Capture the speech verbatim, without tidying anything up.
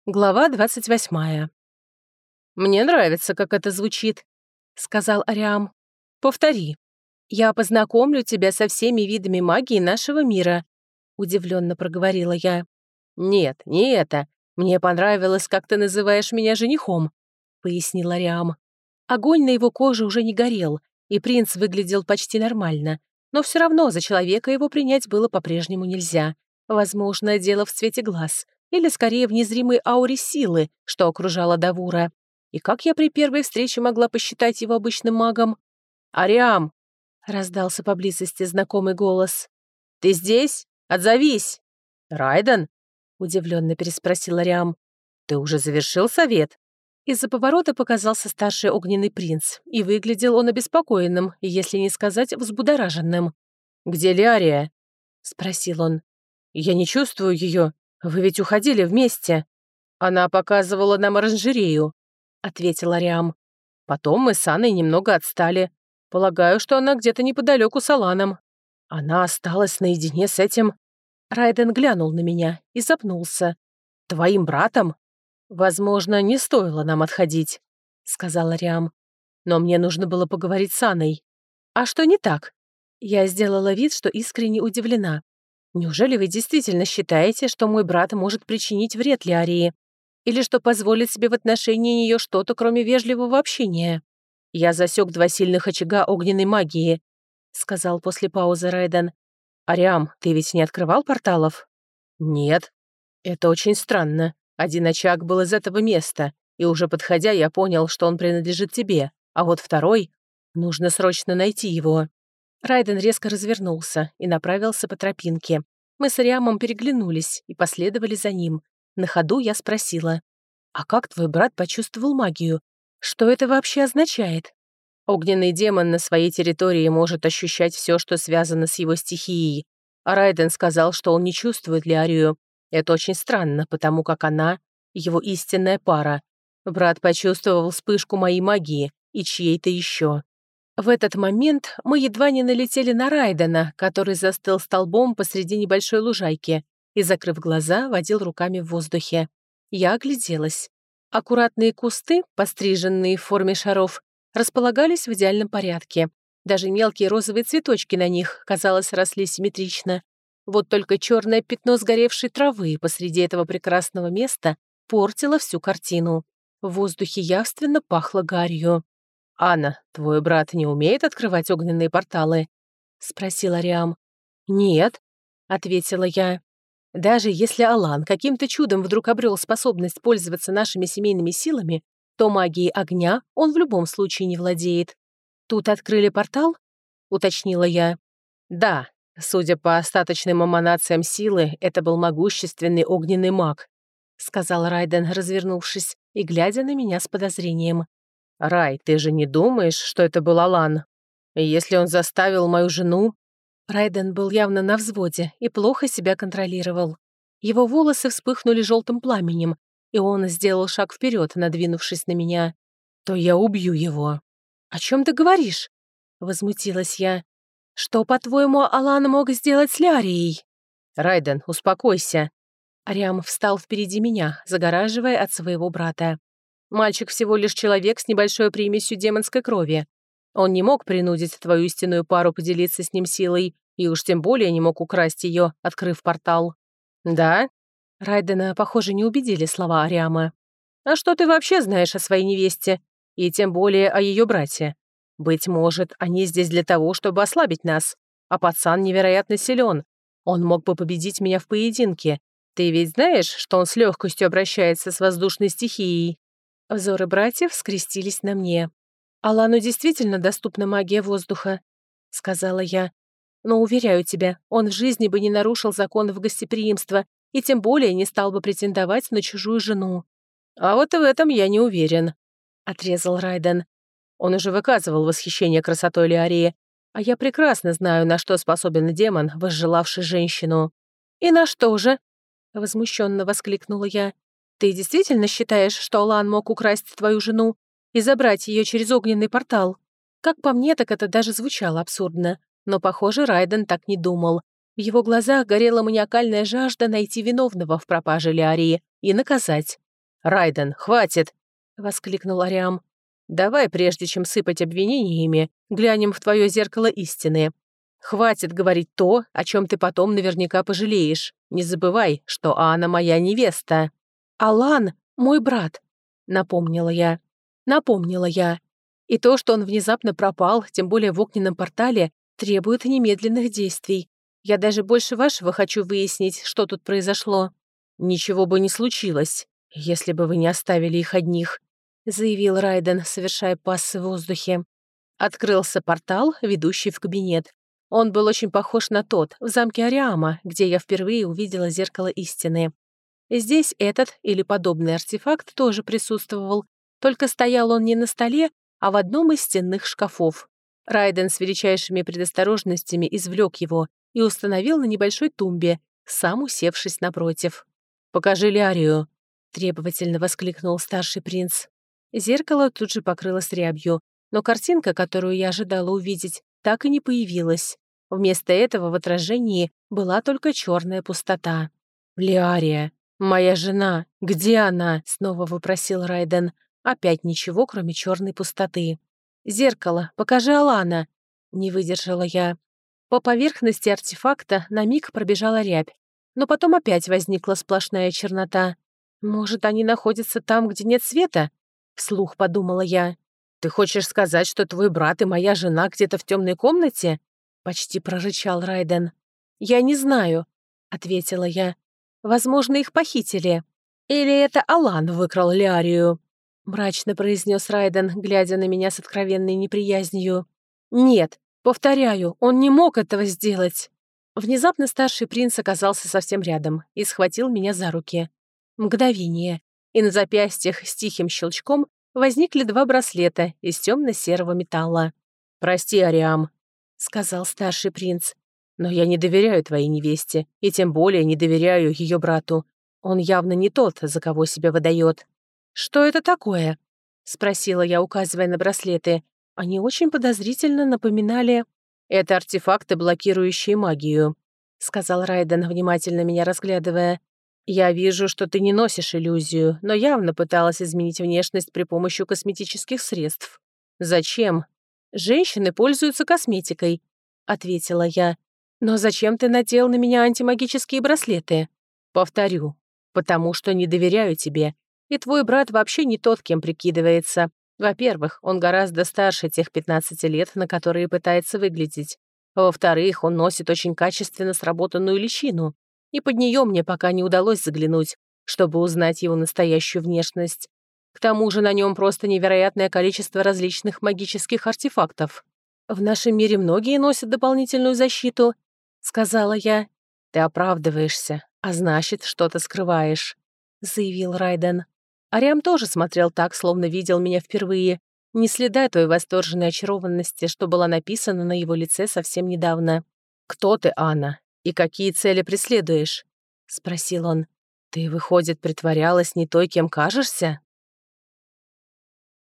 Глава двадцать восьмая. «Мне нравится, как это звучит», — сказал Ариам. «Повтори. Я познакомлю тебя со всеми видами магии нашего мира», — удивленно проговорила я. «Нет, не это. Мне понравилось, как ты называешь меня женихом», — пояснил Ариам. Огонь на его коже уже не горел, и принц выглядел почти нормально, но все равно за человека его принять было по-прежнему нельзя. Возможно, дело в цвете глаз, или скорее в незримой ауре силы, что окружала Давура. И как я при первой встрече могла посчитать его обычным магом? «Ариам!» — раздался поблизости знакомый голос. «Ты здесь? Отзовись!» «Райден?» — удивленно переспросил Ариам. «Ты уже завершил совет?» Из-за поворота показался старший огненный принц, и выглядел он обеспокоенным, если не сказать взбудораженным. «Где Лиария?» — спросил он. «Я не чувствую ее. Вы ведь уходили вместе». «Она показывала нам оранжерею», — ответил Ариам. «Потом мы с Анной немного отстали. Полагаю, что она где-то неподалеку с Аланом». «Она осталась наедине с этим...» Райден глянул на меня и запнулся. «Твоим братом?» «Возможно, не стоило нам отходить», — сказал Ариам. «Но мне нужно было поговорить с Анной». «А что не так?» Я сделала вид, что искренне удивлена. «Неужели вы действительно считаете, что мой брат может причинить вред Лиарии? Или что позволит себе в отношении нее что-то, кроме вежливого общения?» «Я засек два сильных очага огненной магии», — сказал после паузы Райден. «Ариам, ты ведь не открывал порталов?» «Нет». «Это очень странно. Один очаг был из этого места, и уже подходя, я понял, что он принадлежит тебе, а вот второй... Нужно срочно найти его». Райден резко развернулся и направился по тропинке. Мы с Ариамом переглянулись и последовали за ним. На ходу я спросила: «А как твой брат почувствовал магию? Что это вообще означает?» «Огненный демон на своей территории может ощущать все, что связано с его стихией. А Райден сказал, что он не чувствует Лиарию. Это очень странно, потому как она — его истинная пара. Брат почувствовал вспышку моей магии и чьей-то еще». В этот момент мы едва не налетели на Райдена, который застыл столбом посреди небольшой лужайки и, закрыв глаза, водил руками в воздухе. Я огляделась. Аккуратные кусты, постриженные в форме шаров, располагались в идеальном порядке. Даже мелкие розовые цветочки на них, казалось, росли симметрично. Вот только черное пятно сгоревшей травы посреди этого прекрасного места портило всю картину. В воздухе явственно пахло гарью. «Анна, твой брат не умеет открывать огненные порталы?» — спросил Ариам. «Нет», — ответила я. «Даже если Алан каким-то чудом вдруг обрел способность пользоваться нашими семейными силами, то магией огня он в любом случае не владеет. Тут открыли портал?» — уточнила я. «Да, судя по остаточным эманациям силы, это был могущественный огненный маг», — сказал Райден, развернувшись и глядя на меня с подозрением. «Рай, ты же не думаешь, что это был Алан? Если он заставил мою жену...» Райден был явно на взводе и плохо себя контролировал. Его волосы вспыхнули желтым пламенем, и он сделал шаг вперед, надвинувшись на меня. «То я убью его». «О чем ты говоришь?» — возмутилась я. «Что, по-твоему, Алан мог сделать с Лиарией?» «Райден, успокойся». Ариам встал впереди меня, загораживая от своего брата. «Мальчик всего лишь человек с небольшой примесью демонской крови. Он не мог принудить твою истинную пару поделиться с ним силой, и уж тем более не мог украсть ее, открыв портал». «Да?» Райдена, похоже, не убедили слова Ариама. «А что ты вообще знаешь о своей невесте? И тем более о ее брате? Быть может, они здесь для того, чтобы ослабить нас. А пацан невероятно силен. Он мог бы победить меня в поединке. Ты ведь знаешь, что он с легкостью обращается с воздушной стихией?» Взоры братьев скрестились на мне. «Алану действительно доступна магия воздуха», — сказала я. «Но, уверяю тебя, он в жизни бы не нарушил законов гостеприимства и тем более не стал бы претендовать на чужую жену». «А вот в этом я не уверен», — отрезал Райден. «Он уже выказывал восхищение красотой Лиарии, а я прекрасно знаю, на что способен демон, возжелавший женщину». «И на что же?» — возмущенно воскликнула я. «Ты действительно считаешь, что Алан мог украсть твою жену и забрать ее через огненный портал?» Как по мне, так это даже звучало абсурдно. Но, похоже, Райден так не думал. В его глазах горела маниакальная жажда найти виновного в пропаже Лиарии и наказать. «Райден, хватит!» — воскликнул Ариам. «Давай, прежде чем сыпать обвинениями, глянем в твое зеркало истины. Хватит говорить то, о чем ты потом наверняка пожалеешь. Не забывай, что Анна моя невеста». «Алан — мой брат», — напомнила я. Напомнила я. И то, что он внезапно пропал, тем более в огненном портале, требует немедленных действий. Я даже больше вашего хочу выяснить, что тут произошло. «Ничего бы не случилось, если бы вы не оставили их одних», заявил Райден, совершая пассы в воздухе. Открылся портал, ведущий в кабинет. Он был очень похож на тот, в замке Ариама, где я впервые увидела зеркало истины. Здесь этот или подобный артефакт тоже присутствовал, только стоял он не на столе, а в одном из стенных шкафов. Райден с величайшими предосторожностями извлек его и установил на небольшой тумбе, сам усевшись напротив. «Покажи Лиарию», — требовательно воскликнул старший принц. Зеркало тут же покрылось рябью, но картинка, которую я ожидала увидеть, так и не появилась. Вместо этого в отражении была только черная пустота. «Лиария, моя жена, где она?» — снова вопросил Райден. Опять ничего, кроме черной пустоты. «Зеркало, покажи Алана!» — не выдержала я. По поверхности артефакта на миг пробежала рябь, но потом опять возникла сплошная чернота. «Может, они находятся там, где нет света?» — вслух подумала я. «Ты хочешь сказать, что твой брат и моя жена где-то в темной комнате?» — почти прорычал Райден. «Я не знаю», — ответила я. «Возможно, их похитили. Или это Алан выкрал Лиарию?» — мрачно произнес Райден, глядя на меня с откровенной неприязнью. «Нет, повторяю, он не мог этого сделать». Внезапно старший принц оказался совсем рядом и схватил меня за руки. Мгновение, и на запястьях с тихим щелчком возникли два браслета из темно-серого металла. «Прости, Ариам», — сказал старший принц, «но я не доверяю твоей невесте, и тем более не доверяю ее брату. Он явно не тот, за кого себя выдает». «Что это такое?» — спросила я, указывая на браслеты. Они очень подозрительно напоминали... «Это артефакты, блокирующие магию», — сказал Райден, внимательно меня разглядывая. «Я вижу, что ты не носишь иллюзию, но явно пыталась изменить внешность при помощи косметических средств». «Зачем?» «Женщины пользуются косметикой», — ответила я. «Но зачем ты надел на меня антимагические браслеты?» «Повторю, потому что не доверяю тебе, и твой брат вообще не тот, кем прикидывается. Во-первых, он гораздо старше тех пятнадцати лет, на которые пытается выглядеть. Во-вторых, он носит очень качественно сработанную личину, и под нее мне пока не удалось заглянуть, чтобы узнать его настоящую внешность. К тому же на нем просто невероятное количество различных магических артефактов. «В нашем мире многие носят дополнительную защиту», — сказала я. «Ты оправдываешься, а значит, что-то скрываешь», — заявил Райден. Ариам тоже смотрел так, словно видел меня впервые. Ни следа той восторженной очарованности, что была написана на его лице совсем недавно. «Кто ты, Анна, и какие цели преследуешь?» — спросил он. «Ты, выходит, притворялась не той, кем кажешься?»